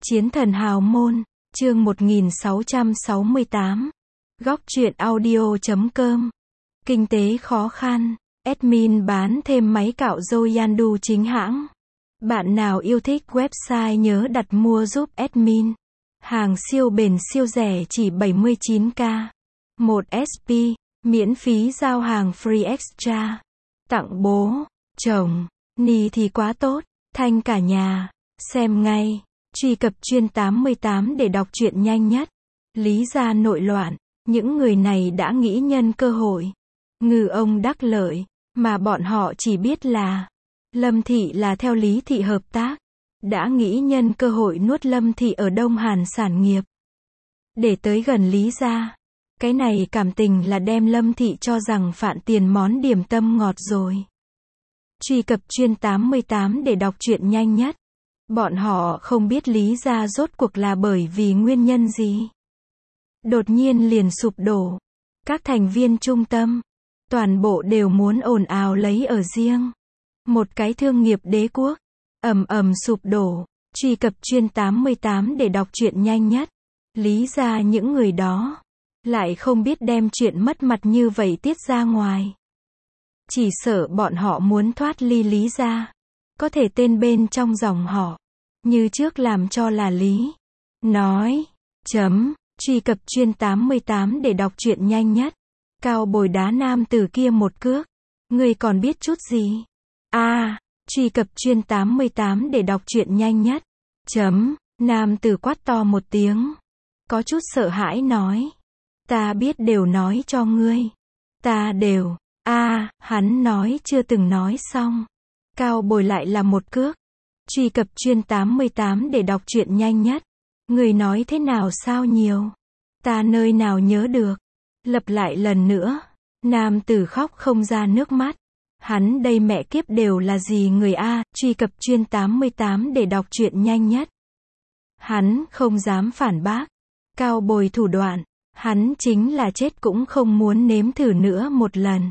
Chiến thần hào môn, chương 1668. Góc truyện audio.com. Kinh tế khó khăn, admin bán thêm máy cạo râu Yandu chính hãng. Bạn nào yêu thích website nhớ đặt mua giúp admin. Hàng siêu bền siêu rẻ chỉ 79k. 1 SP, miễn phí giao hàng free extra. Tặng bố, chồng, ni thì quá tốt, thanh cả nhà. Xem ngay. Truy cập chuyên 88 để đọc truyện nhanh nhất. Lý gia nội loạn, những người này đã nghĩ nhân cơ hội ngư ông đắc lợi, mà bọn họ chỉ biết là Lâm Thị là theo Lý Thị hợp tác, đã nghĩ nhân cơ hội nuốt Lâm Thị ở Đông Hàn sản nghiệp để tới gần Lý gia. Cái này cảm tình là đem Lâm Thị cho rằng phạn tiền món điểm tâm ngọt rồi. Truy cập chuyên 88 để đọc truyện nhanh nhất. Bọn họ không biết Lý gia rốt cuộc là bởi vì nguyên nhân gì. Đột nhiên liền sụp đổ. Các thành viên trung tâm, toàn bộ đều muốn ồn ào lấy ở riêng. Một cái thương nghiệp đế quốc, ầm ầm sụp đổ. Truy cập chuyên 88 để đọc truyện nhanh nhất. Lý gia những người đó, lại không biết đem chuyện mất mặt như vậy tiết ra ngoài. Chỉ sợ bọn họ muốn thoát ly Lý gia. Có thể tên bên trong dòng họ, như trước làm cho là Lý. Nói. Truy cập chuyên 88 để đọc truyện nhanh nhất. Cao bồi đá nam tử kia một cước. Ngươi còn biết chút gì? Truy cập chuyên 88 để đọc truyện nhanh nhất. Nam tử quát to một tiếng. Có chút sợ hãi nói. Ta biết đều nói cho ngươi. Ta đều. Hắn nói chưa từng nói xong. Cao bồi lại là một cước. Truy cập chuyên 88 để đọc truyện nhanh nhất. Người nói thế nào sao nhiều? Ta nơi nào nhớ được. Lặp lại lần nữa. Nam tử khóc không ra nước mắt. Hắn đây mẹ kiếp đều là gì người a? Truy cập chuyên 88 để đọc truyện nhanh nhất. Hắn không dám phản bác. Cao bồi thủ đoạn. Hắn chính là chết cũng không muốn nếm thử nữa một lần.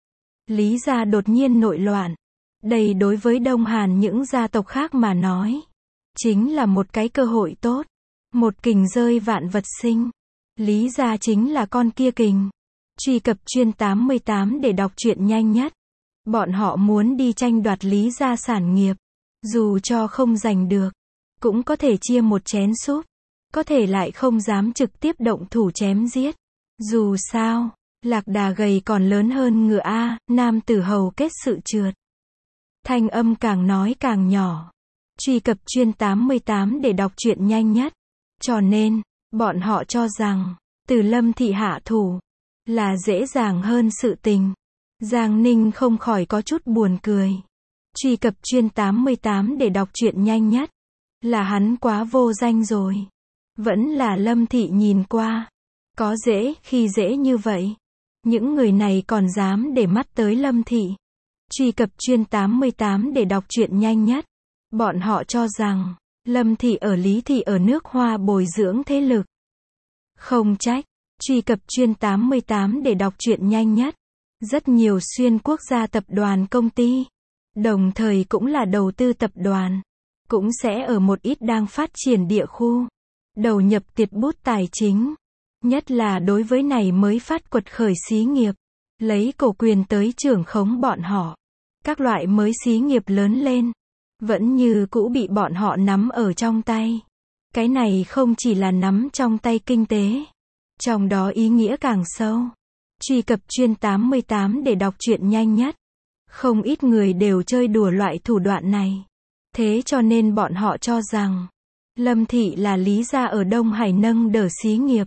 Lý gia đột nhiên nội loạn. Đây đối với Đông Hàn những gia tộc khác mà nói, chính là một cái cơ hội tốt. Một kình rơi vạn vật sinh. Lý gia chính là con kia kình. Truy cập chuyên 88 để đọc truyện nhanh nhất. Bọn họ muốn đi tranh đoạt Lý gia sản nghiệp. Dù cho không giành được, cũng có thể chia một chén súp. Có thể lại không dám trực tiếp động thủ chém giết. Dù sao, lạc đà gầy còn lớn hơn ngựa a. Nam tử hầu kết sự trượt. Thanh âm càng nói càng nhỏ. Truy cập chuyên 88 để đọc truyện nhanh nhất. Cho nên, bọn họ cho rằng, từ Lâm Thị hạ thủ, là dễ dàng hơn sự tình. Giang Ninh không khỏi có chút buồn cười. Truy cập chuyên 88 để đọc truyện nhanh nhất. Là hắn quá vô danh rồi. Vẫn là Lâm Thị nhìn qua. Có dễ khi dễ như vậy. Những người này còn dám để mắt tới Lâm Thị. Truy cập chuyên 88 để đọc truyện nhanh nhất. Bọn họ cho rằng, Lâm Thị ở Lý Thị ở nước Hoa bồi dưỡng thế lực. Không trách. Truy cập chuyên 88 để đọc truyện nhanh nhất. Rất nhiều xuyên quốc gia tập đoàn công ty, đồng thời cũng là đầu tư tập đoàn, cũng sẽ ở một ít đang phát triển địa khu, đầu nhập tiệt bút tài chính. Nhất là đối với này mới phát quật khởi xí nghiệp, lấy cổ quyền tới trưởng khống bọn họ. Các loại mới xí nghiệp lớn lên, vẫn như cũ bị bọn họ nắm ở trong tay. Cái này không chỉ là nắm trong tay kinh tế, trong đó ý nghĩa càng sâu. Truy cập chuyên 88 để đọc truyện nhanh nhất. Không ít người đều chơi đùa loại thủ đoạn này. Thế cho nên bọn họ cho rằng, Lâm Thị là Lý gia ở Đông Hải nâng đỡ xí nghiệp.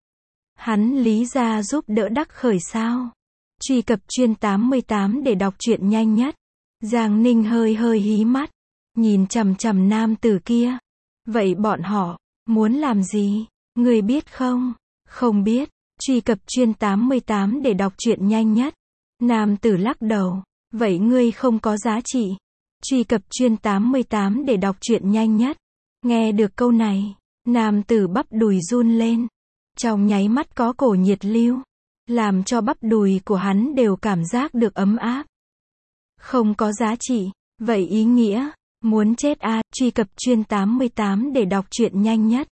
Hắn Lý gia giúp đỡ đắc khởi sao? Truy cập chuyên 88 để đọc truyện nhanh nhất. Giang Ninh hơi hơi hí mắt, nhìn chằm chằm nam tử kia. Vậy bọn họ muốn làm gì? Người biết không? Không biết. Truy cập chuyên 88 để đọc truyện nhanh nhất. Nam tử lắc đầu. Vậy ngươi không có giá trị. Truy cập chuyên 88 để đọc truyện nhanh nhất. Nghe được câu này, nam tử bắp đùi run lên. Trong nháy mắt có cổ nhiệt lưu, làm cho bắp đùi của hắn đều cảm giác được ấm áp. Không có giá trị. Vậy ý nghĩa, Muốn chết à, truy cập chuyên 88 để đọc truyện nhanh nhất.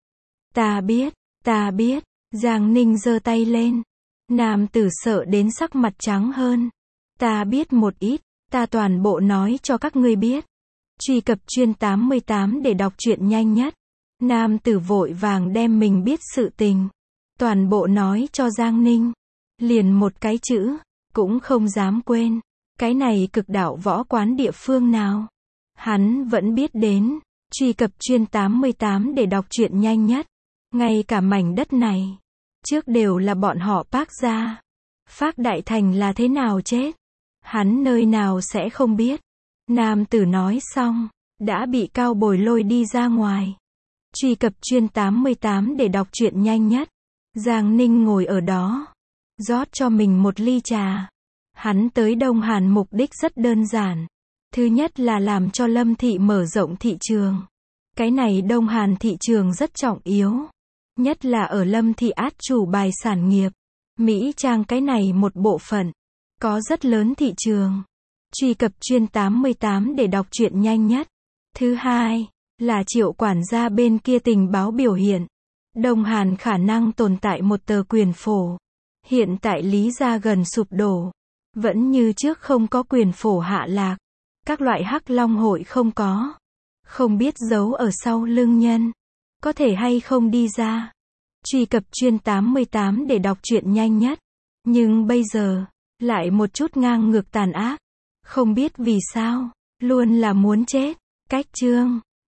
Ta biết, Giang Ninh giơ tay lên. Nam tử sợ đến sắc mặt trắng hơn. Ta biết một ít, ta toàn bộ nói cho các ngươi biết. Truy cập chuyên 88 để đọc truyện nhanh nhất. Nam tử vội vàng đem mình biết sự tình. Toàn bộ nói cho Giang Ninh. Liền một cái chữ, cũng không dám quên. Cái này cực đạo võ quán địa phương nào? Hắn vẫn biết đến. Truy cập chuyên 88 để đọc truyện nhanh nhất. Ngay cả mảnh đất này, trước đều là bọn họ Phác gia. Phác Đại Thành là thế nào chết? Hắn nơi nào sẽ không biết. Nam tử nói xong, đã bị cao bồi lôi đi ra ngoài. Truy cập chuyên 88 để đọc truyện nhanh nhất. Giang Ninh ngồi ở đó, rót cho mình một ly trà. Hắn tới Đông Hàn mục đích rất đơn giản. Thứ nhất là làm cho Lâm thị mở rộng thị trường. Cái này Đông Hàn thị trường rất trọng yếu. Nhất là ở Lâm thị át chủ bài sản nghiệp. Mỹ Trang cái này một bộ phận. Có rất lớn thị trường. Truy cập chuyên 88 để đọc truyện nhanh nhất. Thứ hai, là Triệu quản gia bên kia tình báo biểu hiện. Đông Hàn khả năng tồn tại một tờ quyền phổ. Hiện tại Lý gia gần sụp đổ. Vẫn như trước không có quyền phổ hạ lạc. Các loại hắc long hội không có. Không biết giấu ở sau lưng nhân. Có thể hay không đi ra. Truy cập chuyên 88 để đọc truyện nhanh nhất. Nhưng bây giờ, lại một chút ngang ngược tàn ác. Không biết vì sao, luôn là muốn chết. Cách chương